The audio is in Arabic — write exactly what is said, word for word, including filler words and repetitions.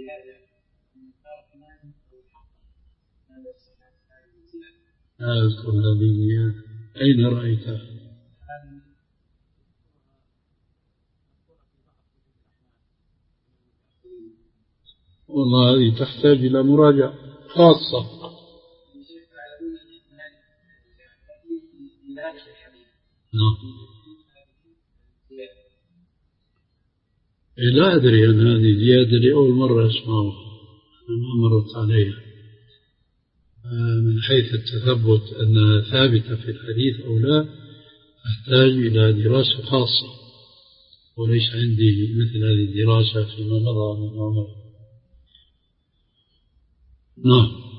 لا أذكر هذه الزيادة. أين رأيتها؟ والله هذه تحتاج إلى مراجعة خاصة. نعم. لا أدري أن هذه زيادة لأول مرة أسمعها، ما مرت عليها من حيث التثبت أنها ثابتة في الحديث أو لا، أحتاج إلى دراسة خاصة، وليس عندي مثل هذه الدراسة فيما مضى من عمر. نعم.